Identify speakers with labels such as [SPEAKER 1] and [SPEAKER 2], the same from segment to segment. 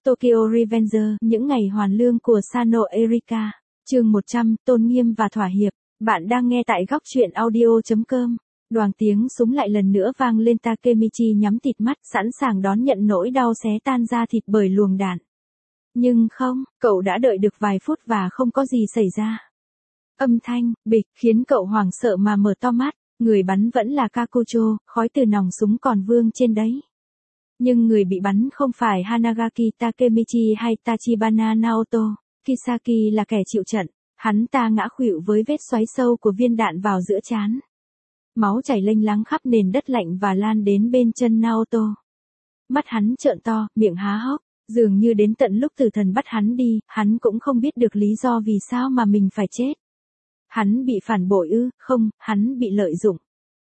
[SPEAKER 1] Tokyo Revenger, những ngày hoàn lương của Sano Erika. Chương 100, tôn nghiêm và thỏa hiệp. Bạn đang nghe tại góc truyện audio.com. Đoàng tiếng súng lại lần nữa vang lên, Takemichi nhắm tịt mắt, sẵn sàng đón nhận nỗi đau xé tan da thịt bởi luồng đạn. Nhưng không, cậu đã đợi được vài phút và không có gì xảy ra. Âm thanh, bịch, khiến cậu hoảng sợ mà mở to mắt, người bắn vẫn là Kakucho, khói từ nòng súng còn vương trên đấy. Nhưng người bị bắn không phải Hanagaki Takemichi hay Tachibana Naoto, Kisaki là kẻ chịu trận, hắn ta ngã khuỵu với vết xoáy sâu của viên đạn vào giữa trán. Máu chảy lênh láng khắp nền đất lạnh và lan đến bên chân Naoto. Mắt hắn trợn to, miệng há hốc, dường như đến tận lúc tử thần bắt hắn đi, hắn cũng không biết được lý do vì sao mà mình phải chết. Hắn bị phản bội ư? Không, hắn bị lợi dụng.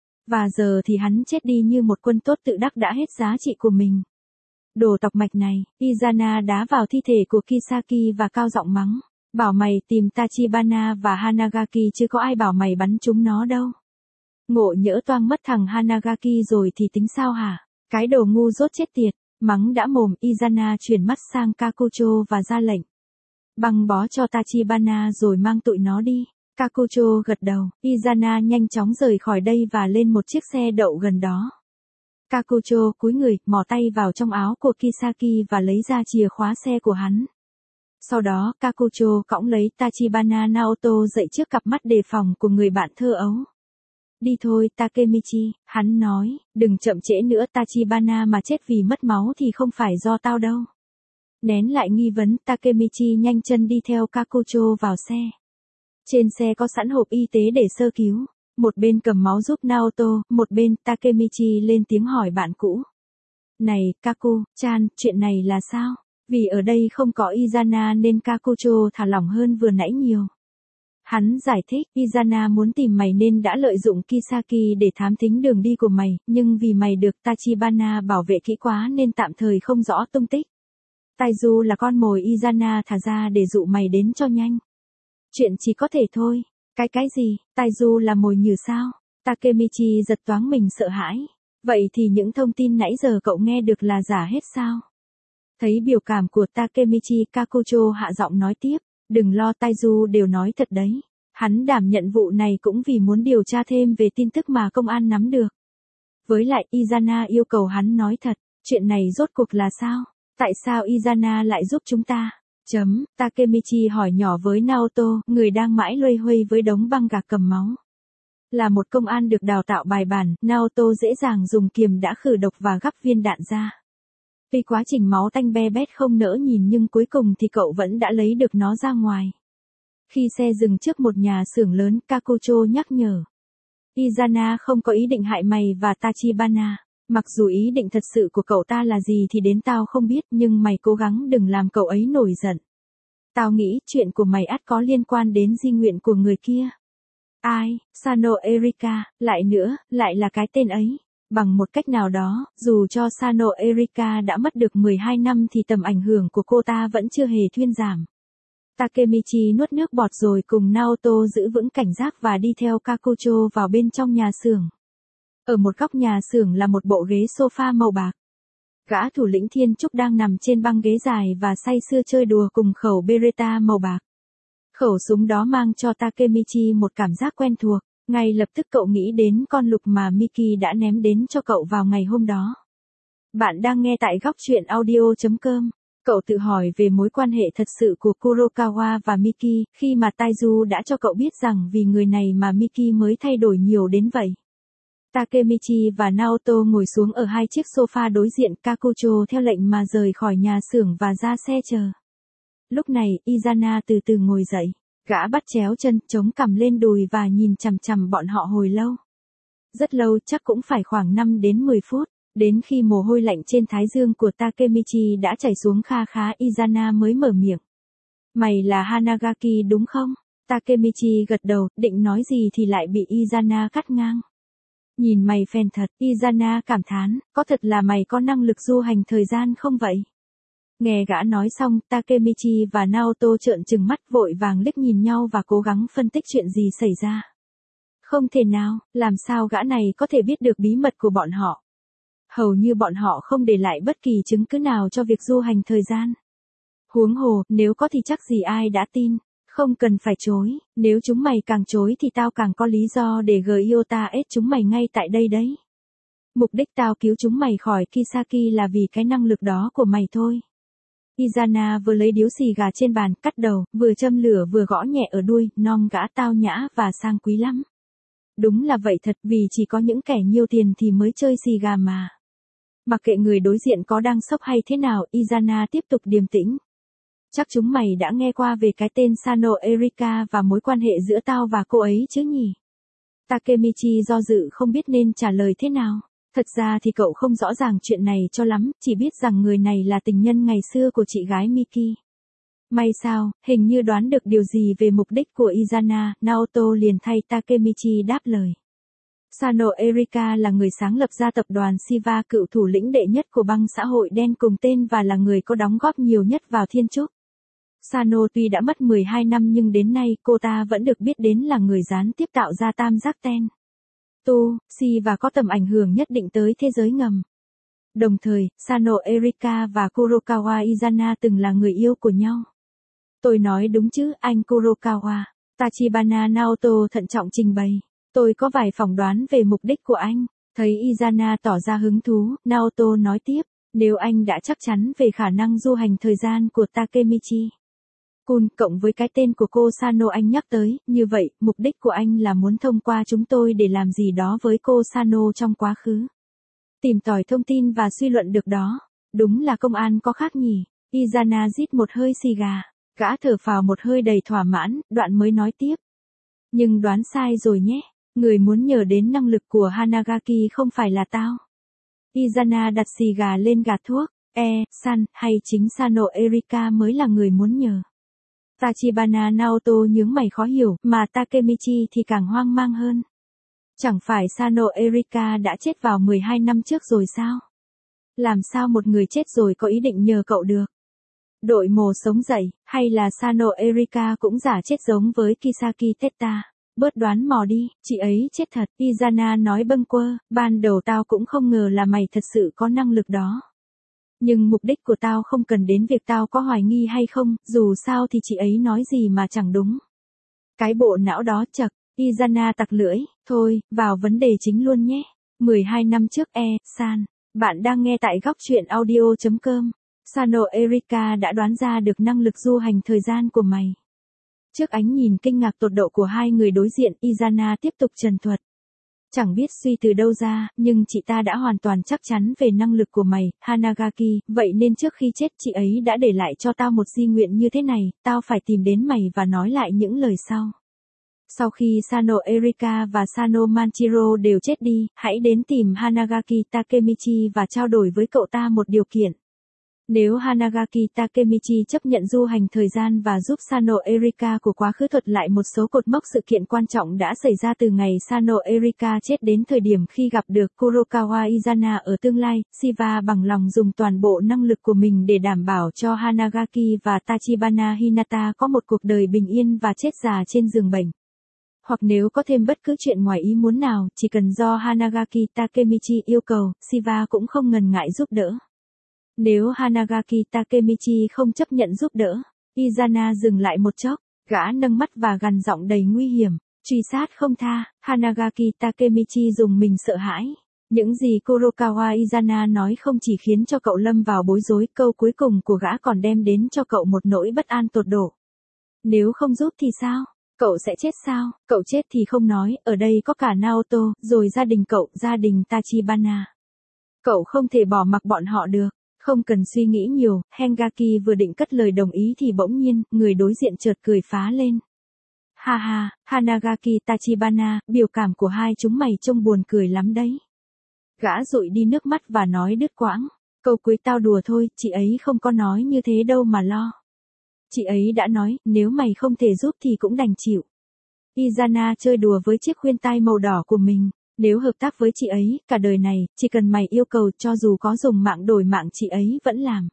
[SPEAKER 1] Và giờ thì hắn chết đi như một quân tốt tự đắc đã hết giá trị của mình. Đồ tọc mạch này, Izana đá vào thi thể của Kisaki và cao giọng mắng. Bảo mày tìm Tachibana và Hanagaki chứ có ai bảo mày bắn chúng nó đâu. Ngộ nhỡ toang mất thằng Hanagaki rồi thì tính sao hả? Cái đồ ngu dốt chết tiệt. Mắng đã mồm, Izana chuyển mắt sang Kakucho và ra lệnh. Băng bó cho Tachibana rồi mang tụi nó đi. Kakucho gật đầu, Izana nhanh chóng rời khỏi đây và lên một chiếc xe đậu gần đó. Kakucho cúi người, mò tay vào trong áo của Kisaki và lấy ra chìa khóa xe của hắn. Sau đó, Kakucho cõng lấy Tachibana Naoto dậy trước cặp mắt đề phòng của người bạn thơ ấu. Đi thôi Takemichi, hắn nói, đừng chậm trễ nữa, Tachibana mà chết vì mất máu thì không phải do tao đâu. Nén lại nghi vấn, Takemichi nhanh chân đi theo Kakucho vào xe. Trên xe có sẵn hộp y tế để sơ cứu, một bên cầm máu giúp Naoto, một bên Takemichi lên tiếng hỏi bạn cũ. Này, Kaku-chan, chuyện này là sao? Vì ở đây không có Izana nên Kakucho thả lỏng hơn vừa nãy nhiều. Hắn giải thích, Izana muốn tìm mày nên đã lợi dụng Kisaki để thám thính đường đi của mày, nhưng vì mày được Tachibana bảo vệ kỹ quá nên tạm thời không rõ tung tích. Taizu là con mồi Izana thả ra để dụ mày đến cho nhanh. Chuyện chỉ có thể thôi. Cái gì? Taizu là mồi nhử sao? Takemichi giật toáng mình sợ hãi. Vậy thì những thông tin nãy giờ cậu nghe được là giả hết sao? Thấy biểu cảm của Takemichi, Kakucho hạ giọng nói tiếp. Đừng lo, Taizu đều nói thật đấy. Hắn đảm nhận vụ này cũng vì muốn điều tra thêm về tin tức mà công an nắm được. Với lại, Izana yêu cầu hắn nói thật. Chuyện này rốt cuộc là sao? Tại sao Izana lại giúp chúng ta? Takemichi hỏi nhỏ với Naoto, người đang mãi loay hoay với đống băng gạc cầm máu. Là một công an được đào tạo bài bản, Naoto dễ dàng dùng kiềm đã khử độc và gắp viên đạn ra. Tuy quá trình máu tanh be bét không nỡ nhìn nhưng cuối cùng thì cậu vẫn đã lấy được nó ra ngoài. Khi xe dừng trước một nhà xưởng lớn, Kakucho nhắc nhở. Izana không có ý định hại mày và Tachibana. Mặc dù ý định thật sự của cậu ta là gì thì đến tao không biết, nhưng mày cố gắng đừng làm cậu ấy nổi giận. Tao nghĩ chuyện của mày ắt có liên quan đến di nguyện của người kia. Ai? Sano Erika, lại nữa, lại là cái tên ấy. Bằng một cách nào đó, dù cho Sano Erika đã mất được 12 năm thì tầm ảnh hưởng của cô ta vẫn chưa hề thuyên giảm. Takemichi nuốt nước bọt rồi cùng Naoto giữ vững cảnh giác và đi theo Kakucho vào bên trong nhà xưởng. Ở một góc nhà xưởng là một bộ ghế sofa màu bạc. Gã thủ lĩnh Thiên Trúc đang nằm trên băng ghế dài và say sưa chơi đùa cùng khẩu Beretta màu bạc. Khẩu súng đó mang cho Takemichi một cảm giác quen thuộc, ngay lập tức cậu nghĩ đến con lục mà Miki đã ném đến cho cậu vào ngày hôm đó. Bạn đang nghe tại góc truyện audio.com. Cậu tự hỏi về mối quan hệ thật sự của Kurokawa và Miki, khi mà Taizu đã cho cậu biết rằng vì người này mà Miki mới thay đổi nhiều đến vậy. Takemichi và Naoto ngồi xuống ở hai chiếc sofa đối diện, Kakucho theo lệnh mà rời khỏi nhà xưởng và ra xe chờ. Lúc này, Izana từ từ ngồi dậy. Gã bắt chéo chân, chống cằm lên đùi và nhìn chằm chằm bọn họ hồi lâu. Rất lâu, chắc cũng phải khoảng 5 đến 10 phút. Đến khi mồ hôi lạnh trên thái dương của Takemichi đã chảy xuống kha khá, Izana mới mở miệng. Mày là Hanagaki đúng không? Takemichi gật đầu, định nói gì thì lại bị Izana cắt ngang. Nhìn mày phèn thật, Izana cảm thán, có thật là mày có năng lực du hành thời gian không vậy? Nghe gã nói xong, Takemichi và Naoto trợn trừng mắt vội vàng liếc nhìn nhau và cố gắng phân tích chuyện gì xảy ra. Không thể nào, làm sao gã này có thể biết được bí mật của bọn họ? Hầu như bọn họ không để lại bất kỳ chứng cứ nào cho việc du hành thời gian. Huống hồ, nếu có thì chắc gì ai đã tin. Không cần phải chối, nếu chúng mày càng chối thì tao càng có lý do để Gyota ết chúng mày ngay tại đây đấy. Mục đích tao cứu chúng mày khỏi Kisaki là vì cái năng lực đó của mày thôi. Izana vừa lấy điếu xì gà trên bàn, cắt đầu, vừa châm lửa vừa gõ nhẹ ở đuôi, nom gã tao nhã và sang quý lắm. Đúng là vậy thật, vì chỉ có những kẻ nhiều tiền thì mới chơi xì gà mà. Mặc kệ người đối diện có đang sốc hay thế nào, Izana tiếp tục điềm tĩnh. Chắc chúng mày đã nghe qua về cái tên Sano Erika và mối quan hệ giữa tao và cô ấy chứ nhỉ? Takemichi do dự không biết nên trả lời thế nào. Thật ra thì cậu không rõ ràng chuyện này cho lắm, chỉ biết rằng người này là tình nhân ngày xưa của chị gái Miki. May sao, hình như đoán được điều gì về mục đích của Izana, Naoto liền thay Takemichi đáp lời. Sano Erika là người sáng lập ra tập đoàn Shiva, cựu thủ lĩnh đệ nhất của băng xã hội đen cùng tên và là người có đóng góp nhiều nhất vào thiên trúc. Sano tuy đã mất 12 năm nhưng đến nay cô ta vẫn được biết đến là người gián tiếp tạo ra tam giác ten. Si và có tầm ảnh hưởng nhất định tới thế giới ngầm. Đồng thời, Sano Erika và Kurokawa Izana từng là người yêu của nhau. Tôi nói đúng chứ, anh Kurokawa? Tachibana Naoto thận trọng trình bày. Tôi có vài phỏng đoán về mục đích của anh. Thấy Izana tỏ ra hứng thú, Naoto nói tiếp, nếu anh đã chắc chắn về khả năng du hành thời gian của Takemichi Kun cộng với cái tên của cô Sano anh nhắc tới, như vậy, mục đích của anh là muốn thông qua chúng tôi để làm gì đó với cô Sano trong quá khứ. Tìm tòi thông tin và suy luận được đó. Đúng là công an có khác nhỉ. Izana rít một hơi xì gà. Gã thở phào một hơi đầy thỏa mãn, đoạn mới nói tiếp. Nhưng đoán sai rồi nhé. Người muốn nhờ đến năng lực của Hanagaki không phải là tao. Izana đặt xì gà lên gạt thuốc. San, hay chính Sano Erika mới là người muốn nhờ. Tachibana Naoto nhướng mày khó hiểu, mà Takemichi thì càng hoang mang hơn. Chẳng phải Sano Erika đã chết vào 12 năm trước rồi sao? Làm sao một người chết rồi có ý định nhờ cậu được? Đội mồ sống dậy, hay là Sano Erika cũng giả chết giống với Kisaki Teta? Bớt đoán mò đi, chị ấy chết thật. Izana nói bâng quơ, ban đầu tao cũng không ngờ là mày thật sự có năng lực đó. Nhưng mục đích của tao không cần đến việc tao có hoài nghi hay không, dù sao thì chị ấy nói gì mà chẳng đúng. Cái bộ não đó chật, Izana tặc lưỡi, thôi, vào vấn đề chính luôn nhé. 12 năm trước San, bạn đang nghe tại góc truyện audio.com. Sano Erika đã đoán ra được năng lực du hành thời gian của mày. Trước ánh nhìn kinh ngạc tột độ của hai người đối diện, Izana tiếp tục trần thuật. Chẳng biết suy từ đâu ra, nhưng chị ta đã hoàn toàn chắc chắn về năng lực của mày, Hanagaki, vậy nên trước khi chết chị ấy đã để lại cho tao một di nguyện như thế này, tao phải tìm đến mày và nói lại những lời sau. Sau khi Sano Erika và Sano Manchiro đều chết đi, hãy đến tìm Hanagaki Takemichi và trao đổi với cậu ta một điều kiện. Nếu Hanagaki Takemichi chấp nhận du hành thời gian và giúp Sano Erika của quá khứ thuật lại một số cột mốc sự kiện quan trọng đã xảy ra từ ngày Sano Erika chết đến thời điểm khi gặp được Kurokawa Izana ở tương lai, Shiva bằng lòng dùng toàn bộ năng lực của mình để đảm bảo cho Hanagaki và Tachibana Hinata có một cuộc đời bình yên và chết già trên giường bệnh. Hoặc nếu có thêm bất cứ chuyện ngoài ý muốn nào, chỉ cần do Hanagaki Takemichi yêu cầu, Shiva cũng không ngần ngại giúp đỡ. Nếu Hanagaki Takemichi không chấp nhận giúp đỡ, Izana dừng lại một chốc, gã nâng mắt và gằn giọng đầy nguy hiểm, truy sát không tha. Hanagaki Takemichi dùng mình sợ hãi. Những gì Kurokawa Izana nói không chỉ khiến cho cậu lâm vào bối rối, câu cuối cùng của gã còn đem đến cho cậu một nỗi bất an tột độ. Nếu không giúp thì sao? Cậu sẽ chết sao? Cậu chết thì không nói, ở đây có cả Naoto, rồi gia đình cậu, gia đình Tachibana. Cậu không thể bỏ mặc bọn họ được. Không cần suy nghĩ nhiều, Hengaki vừa định cất lời đồng ý thì bỗng nhiên, người đối diện chợt cười phá lên. Ha ha, Hanagaki Tachibana, biểu cảm của hai chúng mày trông buồn cười lắm đấy. Gã dụi đi nước mắt và nói đứt quãng. Câu cuối tao đùa thôi, chị ấy không có nói như thế đâu mà lo. Chị ấy đã nói, nếu mày không thể giúp thì cũng đành chịu. Izana chơi đùa với chiếc khuyên tai màu đỏ của mình. Nếu hợp tác với chị ấy, cả đời này, chỉ cần mày yêu cầu cho dù có dùng mạng đổi mạng chị ấy vẫn làm.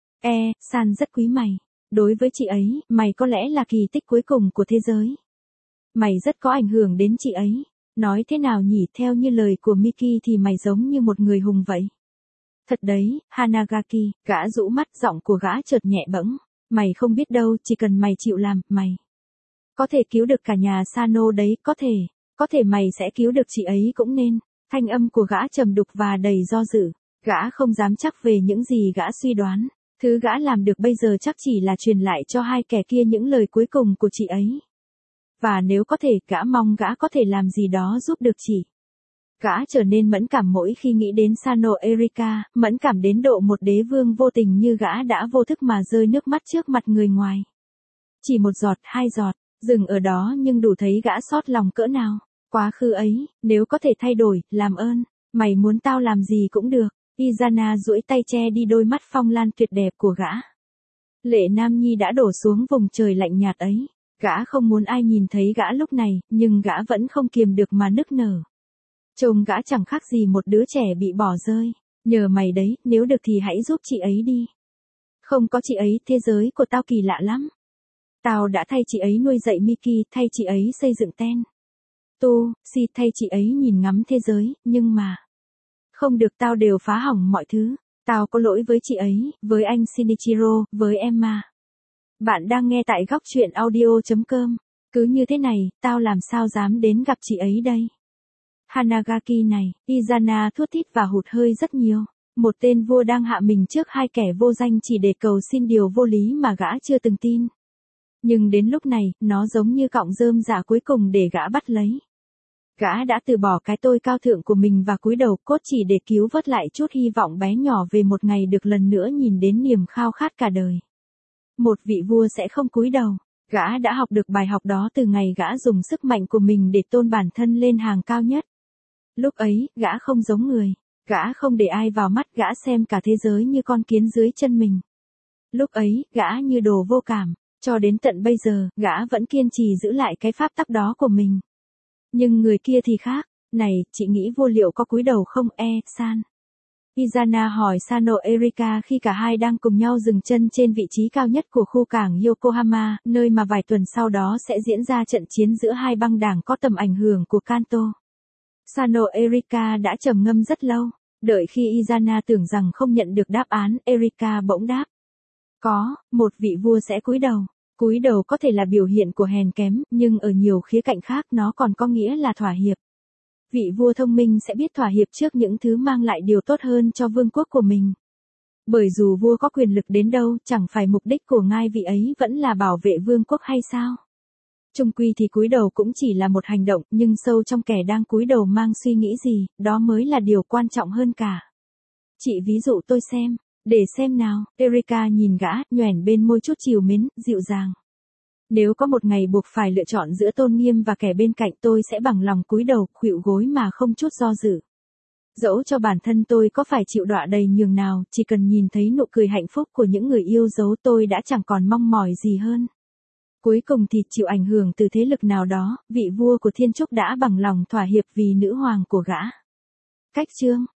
[SPEAKER 1] San rất quý mày. Đối với chị ấy, mày có lẽ là kỳ tích cuối cùng của thế giới. Mày rất có ảnh hưởng đến chị ấy. Nói thế nào nhỉ, theo như lời của Miki thì mày giống như một người hùng vậy. Thật đấy, Hanagaki, gã rũ mắt, giọng của gã chợt nhẹ bẫng. Mày không biết đâu, chỉ cần mày chịu làm, mày có thể cứu được cả nhà Sano đấy, có thể mày sẽ cứu được chị ấy cũng nên. Thanh âm của gã trầm đục và đầy do dự. Gã không dám chắc về những gì gã suy đoán. Thứ gã làm được bây giờ chắc chỉ là truyền lại cho hai kẻ kia những lời cuối cùng của chị ấy. Và nếu có thể, gã mong gã có thể làm gì đó giúp được chị. Gã trở nên mẫn cảm mỗi khi nghĩ đến Sano Erika, mẫn cảm đến độ một đế vương vô tình như gã đã vô thức mà rơi nước mắt trước mặt người ngoài. Chỉ một giọt, hai giọt, dừng ở đó nhưng đủ thấy gã xót lòng cỡ nào. Quá khứ ấy, nếu có thể thay đổi, làm ơn, mày muốn tao làm gì cũng được. Izana duỗi tay che đi đôi mắt phong lan tuyệt đẹp của gã. Lệ Nam Nhi đã đổ xuống vùng trời lạnh nhạt ấy. Gã không muốn ai nhìn thấy gã lúc này, nhưng gã vẫn không kiềm được mà nức nở. Trông gã chẳng khác gì một đứa trẻ bị bỏ rơi. Nhờ mày đấy, nếu được thì hãy giúp chị ấy đi. Không có chị ấy, thế giới của tao kỳ lạ lắm. Tao đã thay chị ấy nuôi dạy Miki, thay chị ấy xây dựng Ten. Si thay chị ấy nhìn ngắm thế giới, nhưng mà không được, tao đều phá hỏng mọi thứ. Tao có lỗi với chị ấy, với anh Shinichiro, với Emma. Bạn đang nghe tại góc truyện audio.com. Cứ như thế này, tao làm sao dám đến gặp chị ấy đây. Hanagaki này, Izana thút thít và hụt hơi rất nhiều. Một tên vua đang hạ mình trước hai kẻ vô danh chỉ để cầu xin điều vô lý mà gã chưa từng tin. Nhưng đến lúc này, nó giống như cọng rơm rạ cuối cùng để gã bắt lấy. Gã đã từ bỏ cái tôi cao thượng của mình và cúi đầu cốt chỉ để cứu vớt lại chút hy vọng bé nhỏ về một ngày được lần nữa nhìn đến niềm khao khát cả đời. Một vị vua sẽ không cúi đầu. Gã đã học được bài học đó từ ngày gã dùng sức mạnh của mình để tôn bản thân lên hàng cao nhất. Lúc ấy, gã không giống người. Gã không để ai vào mắt, gã xem cả thế giới như con kiến dưới chân mình. Lúc ấy, gã như đồ vô cảm. Cho đến tận bây giờ, gã vẫn kiên trì giữ lại cái pháp tắc đó của mình. Nhưng người kia thì khác. Này, chị nghĩ vua liệu có cúi đầu không, san? Izana hỏi Sano Erika khi cả hai đang cùng nhau dừng chân trên vị trí cao nhất của khu cảng Yokohama, nơi mà vài tuần sau đó sẽ diễn ra trận chiến giữa hai băng đảng có tầm ảnh hưởng của Kanto. Sano Erika đã trầm ngâm rất lâu. Đợi khi Izana tưởng rằng không nhận được đáp án, Erika bỗng đáp. Có, một vị vua sẽ cúi đầu. Cúi đầu có thể là biểu hiện của hèn kém, nhưng ở nhiều khía cạnh khác nó còn có nghĩa là thỏa hiệp. Vị vua thông minh sẽ biết thỏa hiệp trước những thứ mang lại điều tốt hơn cho vương quốc của mình. Bởi dù vua có quyền lực đến đâu, chẳng phải mục đích của ngai vị ấy vẫn là bảo vệ vương quốc hay sao? Chung quy thì cúi đầu cũng chỉ là một hành động, nhưng sâu trong kẻ đang cúi đầu mang suy nghĩ gì, đó mới là điều quan trọng hơn cả. Chị ví dụ tôi xem, để xem nào. Erika nhìn gã, nhoẻn bên môi chút trìu mến, dịu dàng. Nếu có một ngày buộc phải lựa chọn giữa tôn nghiêm và kẻ bên cạnh, tôi sẽ bằng lòng cúi đầu, khuỵu gối mà không chút do dự. Dẫu cho bản thân tôi có phải chịu đọa đầy nhường nào, chỉ cần nhìn thấy nụ cười hạnh phúc của những người yêu dấu tôi đã chẳng còn mong mỏi gì hơn. Cuối cùng thì chịu ảnh hưởng từ thế lực nào đó, vị vua của Thiên Trúc đã bằng lòng thỏa hiệp vì nữ hoàng của gã. Cách chương